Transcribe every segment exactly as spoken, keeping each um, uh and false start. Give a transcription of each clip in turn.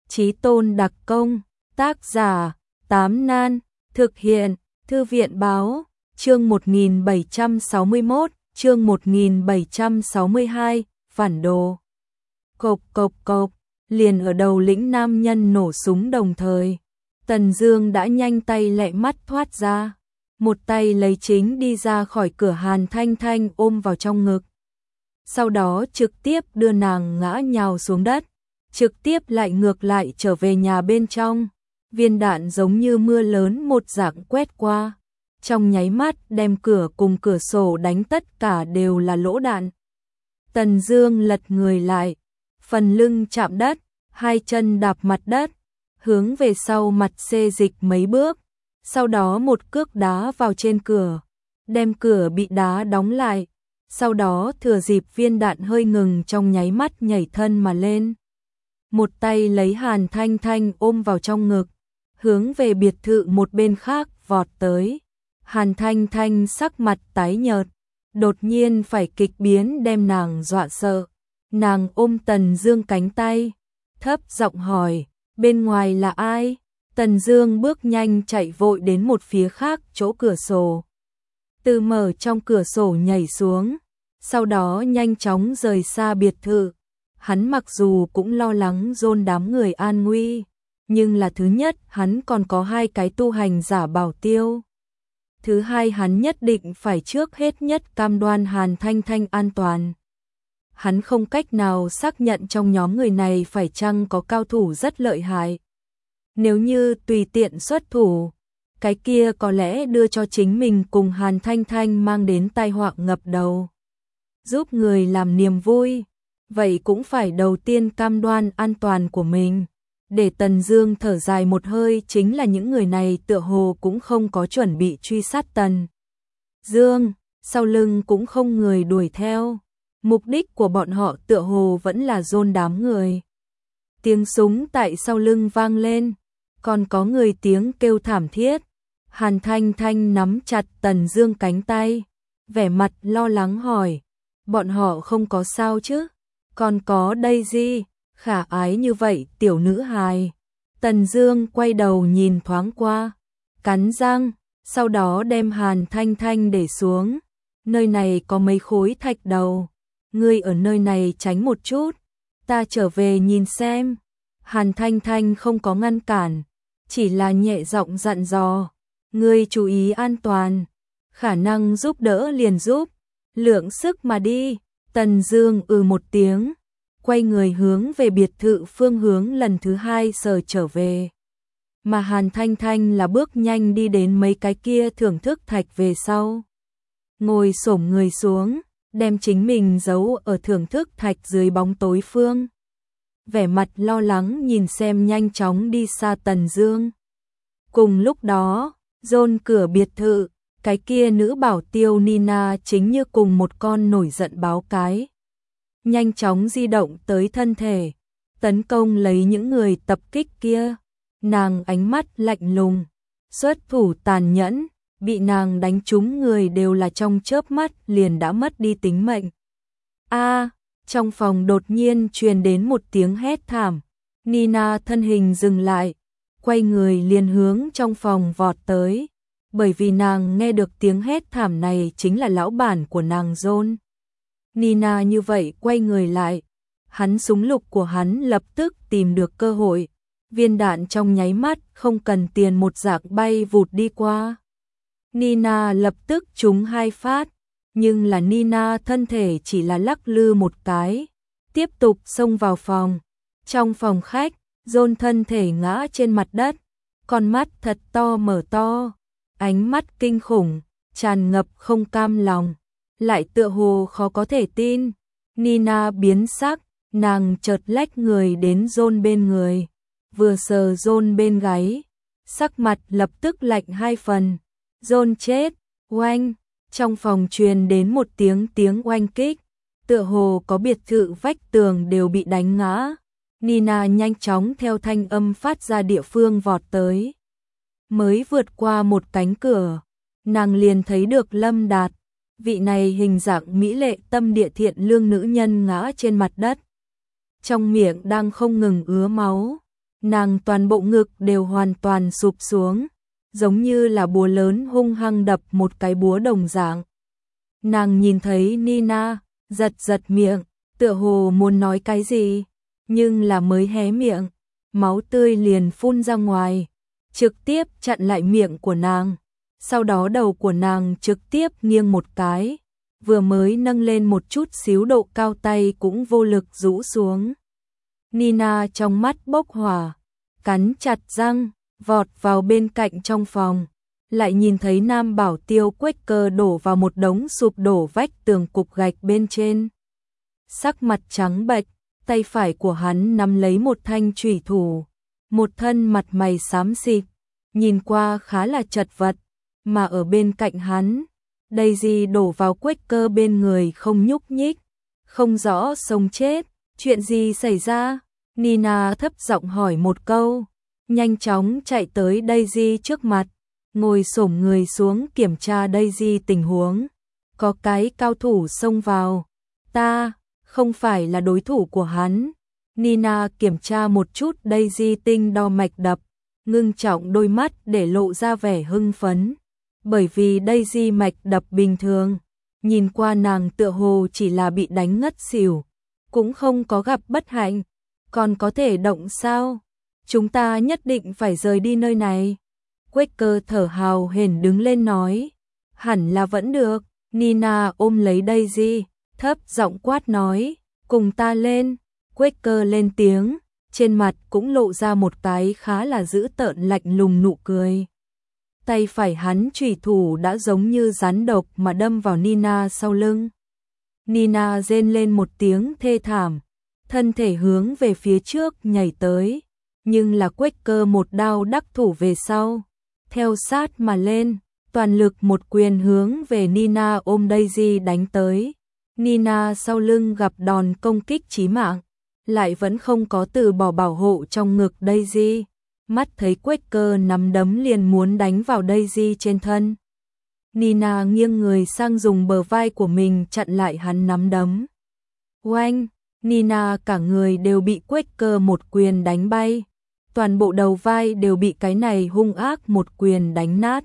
Chí tôn đặc công, tác giả, Tám Nan, thực hiện, Thư viện báo, chương một nghìn bảy trăm sáu mươi mốt, chương một nghìn bảy trăm sáu mươi hai, phản đồ. Cộp cộp cộp, liền ở đầu lĩnh nam nhân nổ súng đồng thời. Tần Dương đã nhanh tay lẹ mắt thoát ra, một tay lấy chính đi ra khỏi cửa Hàn Thanh Thanh ôm vào trong ngực. Sau đó trực tiếp đưa nàng ngã nhào xuống đất, trực tiếp lại ngược lại trở về nhà bên trong. Viên đạn giống như mưa lớn một dạng quét qua, trong nháy mắt đem cửa cùng cửa sổ đánh tất cả đều là lỗ đạn. Tần Dương lật người lại, phần lưng chạm đất, hai chân đạp mặt đất, hướng về sau mặt xê dịch mấy bước, sau đó một cước đá vào trên cửa, đem cửa bị đá đóng lại. Sau đó thừa dịp viên đạn hơi ngừng trong nháy mắt nhảy thân mà lên. Một tay lấy Hàn Thanh Thanh ôm vào trong ngực, hướng về biệt thự một bên khác vọt tới. Hàn Thanh Thanh sắc mặt tái nhợt, đột nhiên phải kịch biến đem nàng dọa sợ. Nàng ôm Tần Dương cánh tay, thấp giọng hỏi, bên ngoài là ai? Tần Dương bước nhanh chạy vội đến một phía khác chỗ cửa sổ. Từ mở trong cửa sổ nhảy xuống, sau đó nhanh chóng rời xa biệt thự. Hắn mặc dù cũng lo lắng John đám người an nguy, nhưng là thứ nhất hắn còn có hai cái tu hành giả bảo tiêu. Thứ hai hắn nhất định phải trước hết nhất cam đoan Hàn Thanh Thanh an toàn. Hắn không cách nào xác nhận trong nhóm người này phải chăng có cao thủ rất lợi hại. Nếu như tùy tiện xuất thủ, cái kia có lẽ đưa cho chính mình cùng Hàn Thanh Thanh mang đến tai họa ngập đầu. Giúp người làm niềm vui, vậy cũng phải đầu tiên cam đoan an toàn của mình. Để Tần Dương thở dài một hơi chính là những người này tựa hồ cũng không có chuẩn bị truy sát Tần Dương, sau lưng cũng không người đuổi theo. Mục đích của bọn họ tựa hồ vẫn là John đám người. Tiếng súng tại sau lưng vang lên, còn có người tiếng kêu thảm thiết. Hàn Thanh Thanh nắm chặt Tần Dương cánh tay, vẻ mặt lo lắng hỏi, bọn họ không có sao chứ? Còn có Daisy, khả ái như vậy tiểu nữ hài. Tần Dương quay đầu nhìn thoáng qua, cắn răng, sau đó đem Hàn Thanh Thanh để xuống. Nơi này có mấy khối thạch đầu, ngươi ở nơi này tránh một chút, ta trở về nhìn xem. Hàn Thanh Thanh không có ngăn cản, chỉ là nhẹ giọng dặn dò, ngươi chú ý an toàn, khả năng giúp đỡ liền giúp, lượng sức mà đi. Tần Dương ừ một tiếng, quay người hướng về biệt thự phương hướng lần thứ hai sờ trở về. Mà Hàn Thanh Thanh là bước nhanh đi đến mấy cái kia thưởng thức thạch về sau. Ngồi xổm người xuống, đem chính mình giấu ở thưởng thức thạch dưới bóng tối phương. Vẻ mặt lo lắng nhìn xem nhanh chóng đi xa Tần Dương. Cùng lúc đó, John cửa biệt thự, cái kia nữ bảo tiêu Nina chính như cùng một con nổi giận báo cái. Nhanh chóng di động tới thân thể, tấn công lấy những người tập kích kia. Nàng ánh mắt lạnh lùng, xuất thủ tàn nhẫn, bị nàng đánh trúng người đều là trong chớp mắt liền đã mất đi tính mệnh. A, trong phòng đột nhiên truyền đến một tiếng hét thảm. Nina thân hình dừng lại, quay người liền hướng trong phòng vọt tới. Bởi vì nàng nghe được tiếng hét thảm này chính là lão bản của nàng John. Nina như vậy quay người lại, hắn súng lục của hắn lập tức tìm được cơ hội. Viên đạn trong nháy mắt không cần tiền một dạng bay vụt đi qua. Nina lập tức trúng hai phát, nhưng là Nina thân thể chỉ là lắc lư một cái, tiếp tục xông vào phòng. Trong phòng khách, John thân thể ngã trên mặt đất, con mắt thật to mở to, ánh mắt kinh khủng, tràn ngập không cam lòng, lại tựa hồ khó có thể tin. Nina biến sắc, nàng chợt lách người đến John bên người, vừa sờ John bên gáy, sắc mặt lập tức lạnh hai phần. John chết, oanh, trong phòng truyền đến một tiếng tiếng oanh kích, tựa hồ có biệt thự vách tường đều bị đánh ngã. Nina nhanh chóng theo thanh âm phát ra địa phương vọt tới. Mới vượt qua một cánh cửa, nàng liền thấy được Lâm Đạt, vị này hình dạng mỹ lệ tâm địa thiện lương nữ nhân ngã trên mặt đất. Trong miệng đang không ngừng ứa máu, nàng toàn bộ ngực đều hoàn toàn sụp xuống, giống như là búa lớn hung hăng đập một cái búa đồng dạng. Nàng nhìn thấy Nina, giật giật miệng, tựa hồ muốn nói cái gì, nhưng là mới hé miệng, máu tươi liền phun ra ngoài, trực tiếp chặn lại miệng của nàng. Sau đó đầu của nàng trực tiếp nghiêng một cái, vừa mới nâng lên một chút xíu độ cao tay cũng vô lực rũ xuống. Nina trong mắt bốc hỏa, cắn chặt răng, vọt vào bên cạnh trong phòng, lại nhìn thấy Nam Bảo Tiêu Quaker đổ vào một đống sụp đổ vách tường cục gạch bên trên. Sắc mặt trắng bệch, tay phải của hắn nắm lấy một thanh chủy thủ, một thân mặt mày xám xịt, nhìn qua khá là chật vật, mà ở bên cạnh hắn, Daisy đổ vào Quaker bên người không nhúc nhích, không rõ sống chết, chuyện gì xảy ra? Nina thấp giọng hỏi một câu, nhanh chóng chạy tới Daisy trước mặt, ngồi xổm người xuống kiểm tra Daisy tình huống. Có cái cao thủ xông vào, ta không phải là đối thủ của hắn. Nina kiểm tra một chút Daisy tinh đo mạch đập, ngưng trọng đôi mắt để lộ ra vẻ hưng phấn, bởi vì Daisy mạch đập bình thường, nhìn qua nàng tựa hồ chỉ là bị đánh ngất xỉu, cũng không có gặp bất hạnh, còn có thể động sao? Chúng ta nhất định phải rời đi nơi này. Quaker thở hào hển đứng lên nói, hẳn là vẫn được. Nina ôm lấy Daisy, thấp giọng quát nói, cùng ta lên. Quaker lên tiếng, trên mặt cũng lộ ra một cái khá là dữ tợn lạnh lùng nụ cười. Tay phải hắn chủy thủ đã giống như rắn độc mà đâm vào Nina sau lưng. Nina rên lên một tiếng thê thảm, thân thể hướng về phía trước nhảy tới, nhưng là Quaker một đao đắc thủ về sau, theo sát mà lên, toàn lực một quyền hướng về Nina ôm Daisy đánh tới. Nina sau lưng gặp đòn công kích chí mạng, lại vẫn không có từ bỏ bảo hộ trong ngực Daisy, mắt thấy Quaker nắm đấm liền muốn đánh vào Daisy trên thân. Nina nghiêng người sang dùng bờ vai của mình chặn lại hắn nắm đấm. Oanh! Nina cả người đều bị Quaker một quyền đánh bay, toàn bộ đầu vai đều bị cái này hung ác một quyền đánh nát.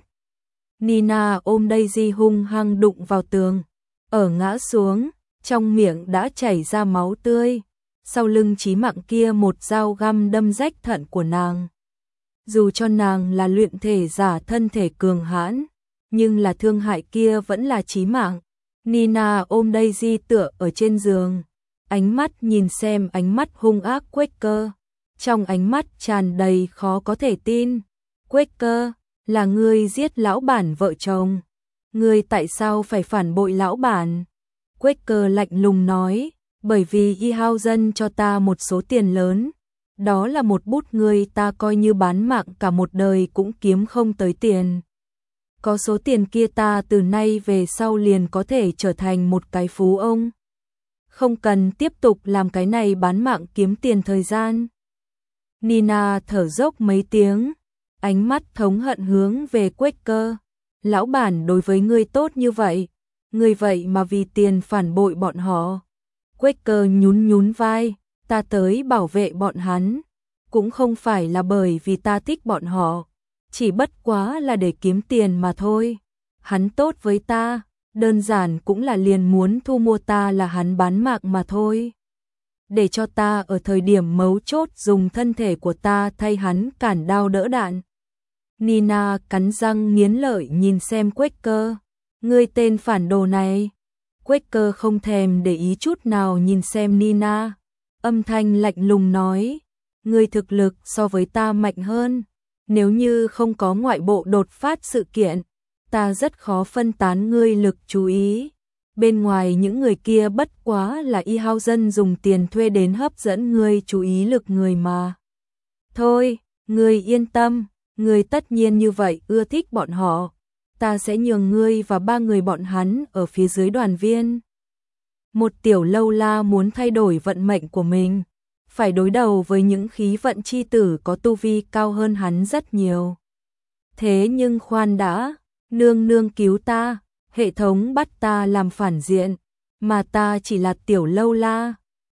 Nina ôm Daisy hung hăng đụng vào tường, ở ngã xuống, trong miệng đã chảy ra máu tươi, sau lưng chí mạng kia một dao găm đâm rách thận của nàng. Dù cho nàng là luyện thể giả thân thể cường hãn, nhưng là thương hại kia vẫn là chí mạng. Nina ôm Daisy tựa ở trên giường, ánh mắt nhìn xem ánh mắt hung ác Quaker, trong ánh mắt tràn đầy khó có thể tin. Quaker, là ngươi giết lão bản vợ chồng, ngươi tại sao phải phản bội lão bản? Quaker lạnh lùng nói, bởi vì Ihausen cho ta một số tiền lớn, đó là một bút ngươi ta coi như bán mạng cả một đời cũng kiếm không tới tiền. Có số tiền kia ta từ nay về sau liền có thể trở thành một cái phú ông. Không cần tiếp tục làm cái này bán mạng kiếm tiền thời gian. Nina thở dốc mấy tiếng, ánh mắt thống hận hướng về Quaker. Lão bản đối với ngươi tốt như vậy, ngươi vậy mà vì tiền phản bội bọn họ. Quaker nhún nhún vai, ta tới bảo vệ bọn hắn, cũng không phải là bởi vì ta thích bọn họ, chỉ bất quá là để kiếm tiền mà thôi. Hắn tốt với ta, đơn giản cũng là liền muốn thu mua ta là hắn bán mạng mà thôi. Để cho ta ở thời điểm mấu chốt dùng thân thể của ta thay hắn cản đao đỡ đạn. Nina cắn răng nghiến lợi nhìn xem Quaker, ngươi tên phản đồ này. Quaker không thèm để ý chút nào nhìn xem Nina, âm thanh lạnh lùng nói, ngươi thực lực so với ta mạnh hơn, nếu như không có ngoại bộ đột phát sự kiện, ta rất khó phân tán ngươi lực chú ý. Bên ngoài những người kia bất quá là Ihausen dùng tiền thuê đến hấp dẫn ngươi chú ý lực người mà. Thôi, ngươi yên tâm, ngươi tất nhiên như vậy ưa thích bọn họ, ta sẽ nhường ngươi và ba người bọn hắn ở phía dưới đoàn viên. Một tiểu lâu la muốn thay đổi vận mệnh của mình, phải đối đầu với những khí vận chi tử có tu vi cao hơn hắn rất nhiều. Thế nhưng khoan đã, nương nương cứu ta, hệ thống bắt ta làm phản diện, mà ta chỉ là tiểu lâu la,